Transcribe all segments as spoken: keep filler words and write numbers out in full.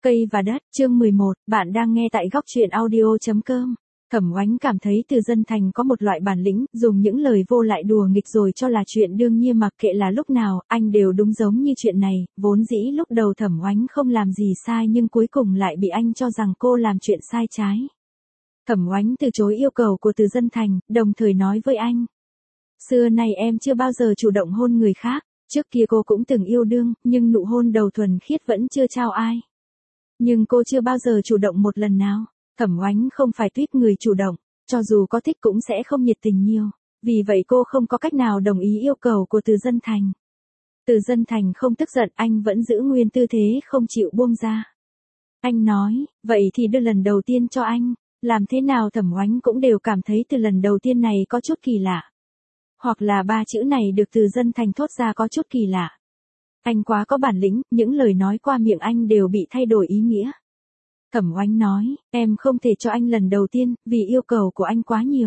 Cây và đất, chương mười một, bạn đang nghe tại góc truyện audio chấm com. Thẩm Oánh cảm thấy Từ Dân Thành có một loại bản lĩnh, dùng những lời vô lại đùa nghịch rồi cho là chuyện đương nhiên, mặc kệ là lúc nào, anh đều đúng giống như chuyện này. Vốn dĩ lúc đầu Thẩm Oánh không làm gì sai nhưng cuối cùng lại bị anh cho rằng cô làm chuyện sai trái. Thẩm Oánh từ chối yêu cầu của Từ Dân Thành, đồng thời nói với anh. Xưa nay em chưa bao giờ chủ động hôn người khác, trước kia cô cũng từng yêu đương, nhưng nụ hôn đầu thuần khiết vẫn chưa trao ai. Nhưng cô chưa bao giờ chủ động một lần nào. Thẩm Oánh không phải tuýp người chủ động, cho dù có thích cũng sẽ không nhiệt tình nhiều, vì vậy cô không có cách nào đồng ý yêu cầu của Từ Dân Thành. Từ Dân Thành không tức giận, anh vẫn giữ nguyên tư thế không chịu buông ra. Anh nói, vậy thì đưa lần đầu tiên cho anh, làm thế nào Thẩm Oánh cũng đều cảm thấy từ lần đầu tiên này có chút kỳ lạ. Hoặc là ba chữ này được Từ Dân Thành thốt ra có chút kỳ lạ. Anh quá có bản lĩnh, những lời nói qua miệng anh đều bị thay đổi ý nghĩa. Thẩm Oánh nói, em không thể cho anh lần đầu tiên, vì yêu cầu của anh quá nhiều.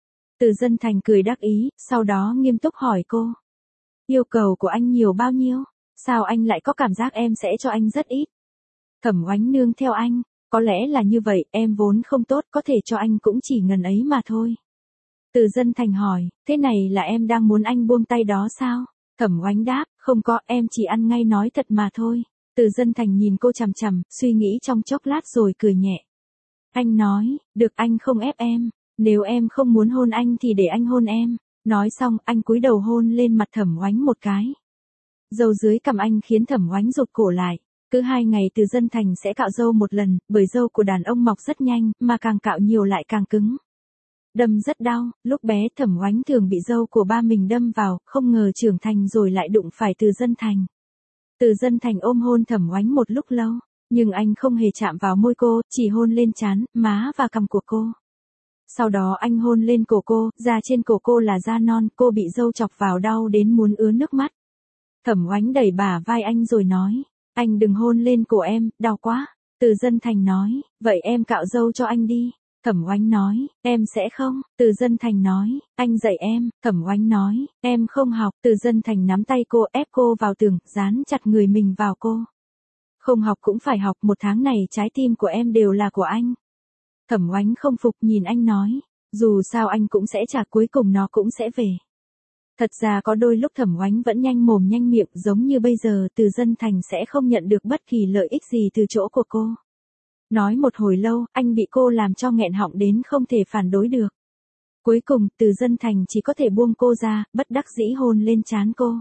Từ Dân Thành cười đắc ý, sau đó nghiêm túc hỏi cô. Yêu cầu của anh nhiều bao nhiêu? Sao anh lại có cảm giác em sẽ cho anh rất ít? Thẩm Oánh nương theo anh, có lẽ là như vậy, em vốn không tốt, có thể cho anh cũng chỉ ngần ấy mà thôi. Từ Dân Thành hỏi, thế này là em đang muốn anh buông tay đó sao? Thẩm Oánh đáp, không có, em chỉ ăn ngay nói thật mà thôi. Từ Dân Thành nhìn cô chằm chằm, suy nghĩ trong chốc lát rồi cười nhẹ. Anh nói, được, anh không ép em, nếu em không muốn hôn anh thì để anh hôn em. Nói xong, anh cúi đầu hôn lên mặt Thẩm Oánh một cái. Râu dưới cằm anh khiến Thẩm Oánh rụt cổ lại. Cứ hai ngày Từ Dân Thành sẽ cạo râu một lần, bởi râu của đàn ông mọc rất nhanh, mà càng cạo nhiều lại càng cứng. Đâm rất đau, lúc bé Thẩm Oánh thường bị râu của ba mình đâm vào, không ngờ trưởng thành rồi lại đụng phải Từ Dân Thành. Từ Dân Thành ôm hôn Thẩm Oánh một lúc lâu, nhưng anh không hề chạm vào môi cô, chỉ hôn lên trán, má và cằm của cô. Sau đó anh hôn lên cổ cô, da trên cổ cô là da non, cô bị râu chọc vào đau đến muốn ứa nước mắt. Thẩm Oánh đẩy bả vai anh rồi nói, anh đừng hôn lên cổ em, đau quá. Từ Dân Thành nói, vậy em cạo râu cho anh đi. Thẩm Oánh nói, em sẽ không. Từ Dân Thành nói, anh dạy em. Thẩm Oánh nói, em không học. Từ Dân Thành nắm tay cô ép cô vào tường, dán chặt người mình vào cô. Không học cũng phải học, một tháng này trái tim của em đều là của anh. Thẩm Oánh không phục nhìn anh nói, dù sao anh cũng sẽ trả, cuối cùng nó cũng sẽ về. Thật ra có đôi lúc Thẩm Oánh vẫn nhanh mồm nhanh miệng, giống như bây giờ Từ Dân Thành sẽ không nhận được bất kỳ lợi ích gì từ chỗ của cô. Nói một hồi lâu, anh bị cô làm cho nghẹn họng đến không thể phản đối được. Cuối cùng, Từ Dân Thành chỉ có thể buông cô ra, bất đắc dĩ hôn lên trán cô.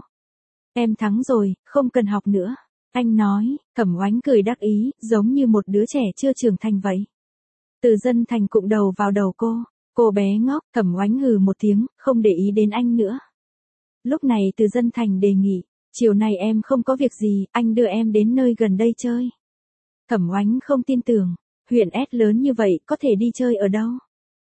Em thắng rồi, không cần học nữa. Anh nói, Thẩm Oánh cười đắc ý, giống như một đứa trẻ chưa trưởng thành vậy. Từ Dân Thành cụm đầu vào đầu cô. Cô bé ngốc, Thẩm Oánh hừ một tiếng, không để ý đến anh nữa. Lúc này Từ Dân Thành đề nghị, chiều nay em không có việc gì, anh đưa em đến nơi gần đây chơi. Thẩm Oánh không tin tưởng, huyện S lớn như vậy có thể đi chơi ở đâu?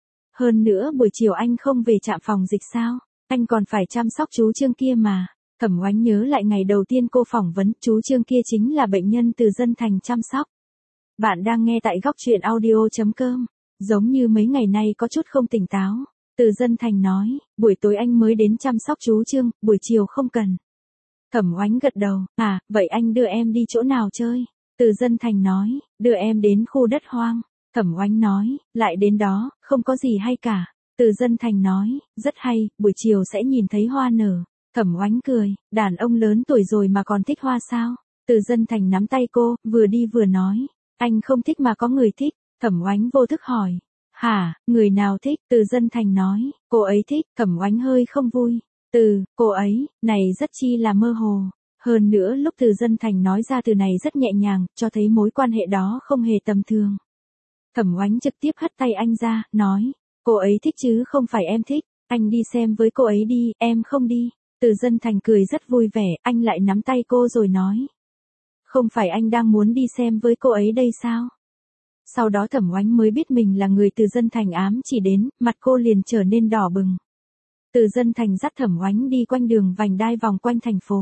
Hơn nữa buổi chiều anh không về trạm phòng dịch sao? Anh còn phải chăm sóc chú Trương kia mà. Thẩm Oánh nhớ lại ngày đầu tiên cô phỏng vấn, chú Trương kia chính là bệnh nhân Từ Dân Thành chăm sóc. Bạn đang nghe tại góc truyện audio chấm com. Giống như mấy ngày nay có chút không tỉnh táo. Từ Dân Thành nói, buổi tối anh mới đến chăm sóc chú Trương, buổi chiều không cần. Thẩm Oánh gật đầu, à, vậy anh đưa em đi chỗ nào chơi? Từ Dân Thành nói, đưa em đến khu đất hoang. Thẩm Oánh nói, lại đến đó, không có gì hay cả. Từ Dân Thành nói, rất hay, buổi chiều sẽ nhìn thấy hoa nở. Thẩm Oánh cười, đàn ông lớn tuổi rồi mà còn thích hoa sao? Từ Dân Thành nắm tay cô, vừa đi vừa nói, anh không thích mà có người thích. Thẩm Oánh vô thức hỏi, hả, người nào thích? Từ Dân Thành nói, cô ấy thích. Thẩm Oánh hơi không vui. Từ, cô ấy, này rất chi là mơ hồ. Hơn nữa lúc Từ Dân Thành nói ra từ này rất nhẹ nhàng, cho thấy mối quan hệ đó không hề tầm thường. Thẩm Oánh trực tiếp hất tay anh ra, nói, cô ấy thích chứ không phải em thích, anh đi xem với cô ấy đi, em không đi. Từ Dân Thành cười rất vui vẻ, anh lại nắm tay cô rồi nói, không phải anh đang muốn đi xem với cô ấy đây sao? Sau đó Thẩm Oánh mới biết mình là người Từ Dân Thành ám chỉ đến, mặt cô liền trở nên đỏ bừng. Từ Dân Thành dắt Thẩm Oánh đi quanh đường vành đai vòng quanh thành phố.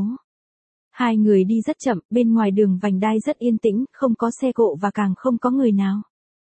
Hai người đi rất chậm, bên ngoài đường vành đai rất yên tĩnh, không có xe cộ và càng không có người nào.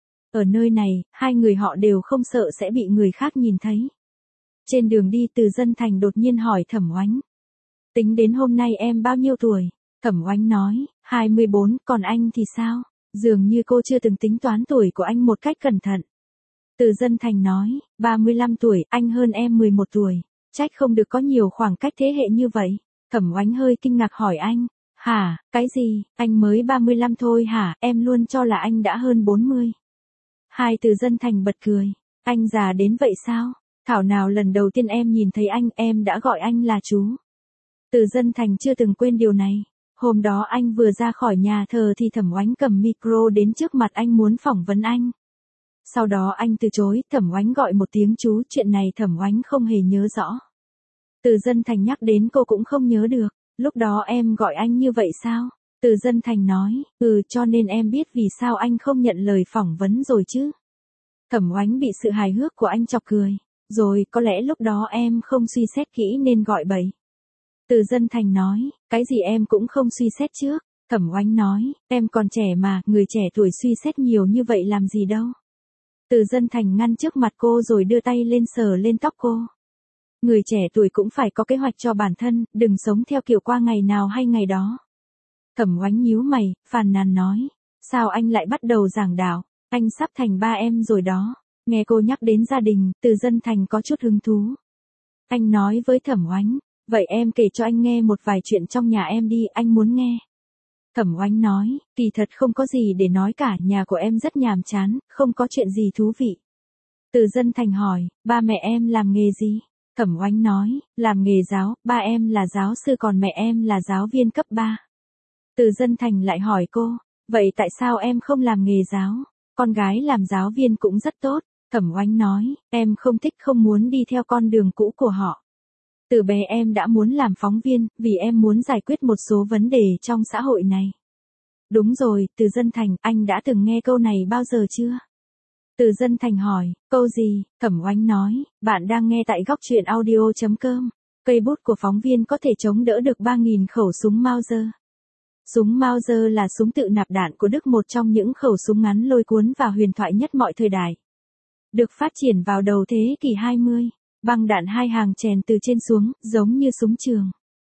Ở nơi này, hai người họ đều không sợ sẽ bị người khác nhìn thấy. Trên đường đi Từ Dân Thành đột nhiên hỏi Thẩm Oánh. Tính đến hôm nay em bao nhiêu tuổi? Thẩm Oánh nói, hai mươi bốn, còn anh thì sao? Dường như cô chưa từng tính toán tuổi của anh một cách cẩn thận. Từ Dân Thành nói, ba mươi lăm tuổi, anh hơn em mười một tuổi. Trách không được có nhiều khoảng cách thế hệ như vậy. Thẩm Oánh hơi kinh ngạc hỏi anh, hả, cái gì, anh mới ba mươi lăm thôi hả, em luôn cho là anh đã hơn bốn mươi. Hai Từ Dân Thành bật cười, anh già đến vậy sao? Thảo nào lần đầu tiên em nhìn thấy anh, em đã gọi anh là chú. Từ Dân Thành chưa từng quên điều này. Hôm đó anh vừa ra khỏi nhà thờ thì Thẩm Oánh cầm micro đến trước mặt anh muốn phỏng vấn anh. Sau đó anh từ chối, Thẩm Oánh gọi một tiếng chú, chuyện này Thẩm Oánh không hề nhớ rõ. Từ Dân Thành nhắc đến cô cũng không nhớ được, lúc đó em gọi anh như vậy sao? Từ Dân Thành nói, ừ, cho nên em biết vì sao anh không nhận lời phỏng vấn rồi chứ. Thẩm Oánh bị sự hài hước của anh chọc cười, rồi có lẽ lúc đó em không suy xét kỹ nên gọi bậy. Từ Dân Thành nói, cái gì em cũng không suy xét trước. Thẩm Oánh nói, em còn trẻ mà, người trẻ tuổi suy xét nhiều như vậy làm gì đâu. Từ Dân Thành ngăn trước mặt cô rồi đưa tay lên sờ lên tóc cô. Người trẻ tuổi cũng phải có kế hoạch cho bản thân, đừng sống theo kiểu qua ngày nào hay ngày đó. Thẩm Oánh nhíu mày, phàn nàn nói, sao anh lại bắt đầu giảng đạo, anh sắp thành ba em rồi đó. Nghe cô nhắc đến gia đình, Từ Dân Thành có chút hứng thú. Anh nói với Thẩm Oánh, vậy em kể cho anh nghe một vài chuyện trong nhà em đi, anh muốn nghe. Thẩm Oánh nói, kỳ thật không có gì để nói cả, nhà của em rất nhàm chán, không có chuyện gì thú vị. Từ Dân Thành hỏi, ba mẹ em làm nghề gì? Thẩm Oánh nói, làm nghề giáo, ba em là giáo sư còn mẹ em là giáo viên cấp ba. Từ Dân Thành lại hỏi cô, vậy tại sao em không làm nghề giáo? Con gái làm giáo viên cũng rất tốt. Thẩm Oánh nói, em không thích không muốn đi theo con đường cũ của họ. Từ bé em đã muốn làm phóng viên, vì em muốn giải quyết một số vấn đề trong xã hội này. Đúng rồi, Từ Dân Thành, anh đã từng nghe câu này bao giờ chưa? Từ Dân Thành hỏi, câu gì? Thẩm Oánh nói, bạn đang nghe tại góc truyện audio chấm com. Cây bút của phóng viên có thể chống đỡ được ba nghìn khẩu súng Mauser. Súng Mauser là súng tự nạp đạn của Đức, một trong những khẩu súng ngắn lôi cuốn và huyền thoại nhất mọi thời đại. Được phát triển vào đầu thế kỷ hai mươi. Băng đạn hai hàng chèn từ trên xuống, giống như súng trường.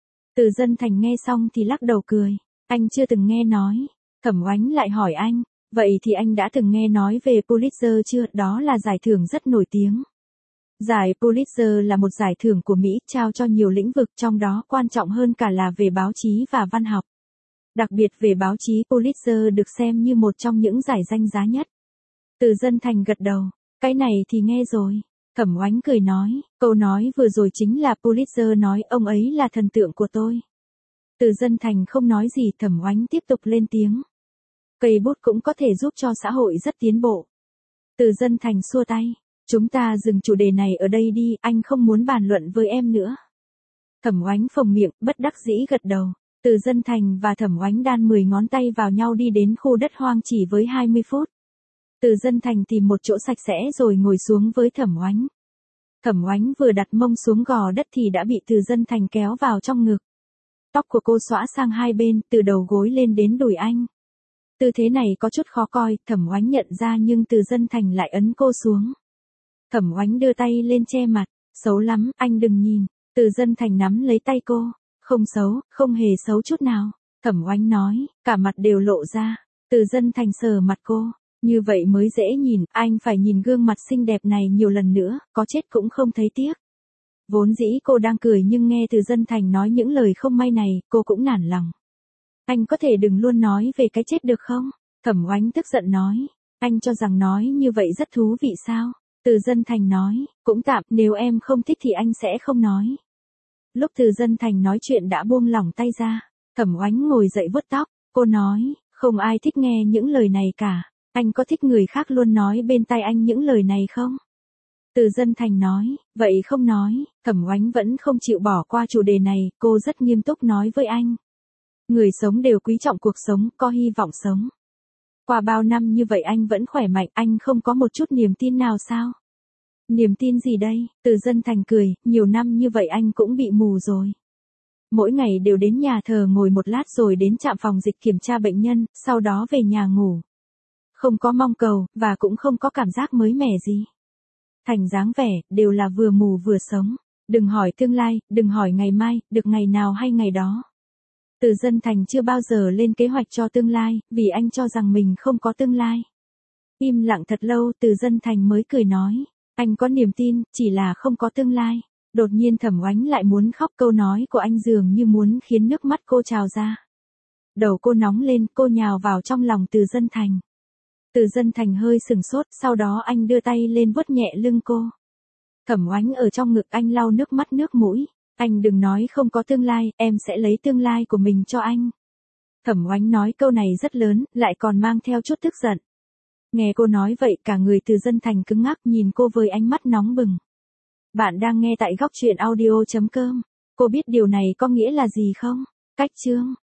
Từ Dân Thành nghe xong thì lắc đầu cười. Anh chưa từng nghe nói. Thẩm Oánh lại hỏi anh, vậy thì anh đã từng nghe nói về Pulitzer chưa? Đó là giải thưởng rất nổi tiếng. Giải Pulitzer là một giải thưởng của Mỹ, trao cho nhiều lĩnh vực, trong đó quan trọng hơn cả là về báo chí và văn học. Đặc biệt về báo chí, Pulitzer được xem như một trong những giải danh giá nhất. Từ Dân Thành gật đầu, cái này thì nghe rồi. Thẩm Oánh cười nói, câu nói vừa rồi chính là Pulitzer nói, ông ấy là thần tượng của tôi. Từ Dân Thành không nói gì, Thẩm Oánh tiếp tục lên tiếng. Cây bút cũng có thể giúp cho xã hội rất tiến bộ. Từ Dân Thành xua tay, chúng ta dừng chủ đề này ở đây đi, anh không muốn bàn luận với em nữa. Thẩm Oánh phồng miệng, bất đắc dĩ gật đầu. Từ Dân Thành và Thẩm Oánh đan mười ngón tay vào nhau đi đến khu đất hoang chỉ với hai mươi phút. Từ Dân Thành tìm một chỗ sạch sẽ rồi ngồi xuống với Thẩm Oánh. Thẩm Oánh vừa đặt mông xuống gò đất thì đã bị Từ Dân Thành kéo vào trong ngực. Tóc của cô xõa sang hai bên, từ đầu gối lên đến đùi anh. Tư thế này có chút khó coi, Thẩm Oánh nhận ra, nhưng Từ Dân Thành lại ấn cô xuống. Thẩm Oánh đưa tay lên che mặt, xấu lắm, anh đừng nhìn. Từ Dân Thành nắm lấy tay cô, không xấu, không hề xấu chút nào. Thẩm Oánh nói, cả mặt đều lộ ra. Từ Dân Thành sờ mặt cô, như vậy mới dễ nhìn, anh phải nhìn gương mặt xinh đẹp này nhiều lần nữa, có chết cũng không thấy tiếc. Vốn dĩ cô đang cười nhưng nghe Từ Dân Thành nói những lời không may này, cô cũng nản lòng. Anh có thể đừng luôn nói về cái chết được không? Thẩm Oánh tức giận nói, anh cho rằng nói như vậy rất thú vị sao? Từ Dân Thành nói, cũng tạm, nếu em không thích thì anh sẽ không nói. Lúc Từ Dân Thành nói chuyện đã buông lỏng tay ra, Thẩm Oánh ngồi dậy vuốt tóc, cô nói, không ai thích nghe những lời này cả, anh có thích người khác luôn nói bên tai anh những lời này không? Từ Dân Thành nói, vậy không nói. Thẩm Oánh vẫn không chịu bỏ qua chủ đề này, cô rất nghiêm túc nói với anh. Người sống đều quý trọng cuộc sống, có hy vọng sống. Qua bao năm như vậy anh vẫn khỏe mạnh, anh không có một chút niềm tin nào sao? Niềm tin gì đây? Từ Dân Thành cười, nhiều năm như vậy anh cũng bị mù rồi. Mỗi ngày đều đến nhà thờ ngồi một lát rồi đến trạm phòng dịch kiểm tra bệnh nhân, sau đó về nhà ngủ. Không có mong cầu, và cũng không có cảm giác mới mẻ gì. Thành dáng vẻ, đều là vừa mù vừa sống. Đừng hỏi tương lai, đừng hỏi ngày mai, được ngày nào hay ngày đó. Từ Dân Thành chưa bao giờ lên kế hoạch cho tương lai, vì anh cho rằng mình không có tương lai. Im lặng thật lâu, Từ Dân Thành mới cười nói, anh có niềm tin, chỉ là không có tương lai. Đột nhiên Thẩm Oánh lại muốn khóc, câu nói của anh dường như muốn khiến nước mắt cô trào ra. Đầu cô nóng lên, cô nhào vào trong lòng Từ Dân Thành. Từ Dân Thành hơi sừng sốt, sau đó anh đưa tay lên vuốt nhẹ lưng cô. Thẩm Oánh ở trong ngực anh lau nước mắt nước mũi. Anh đừng nói không có tương lai, em sẽ lấy tương lai của mình cho anh. Thẩm Oánh nói câu này rất lớn, lại còn mang theo chút tức giận. Nghe cô nói vậy, cả người Từ Dân Thành cứng ngắc nhìn cô với ánh mắt nóng bừng. Bạn đang nghe tại góc truyện audio chấm com. Cô biết điều này có nghĩa là gì không? Cách chương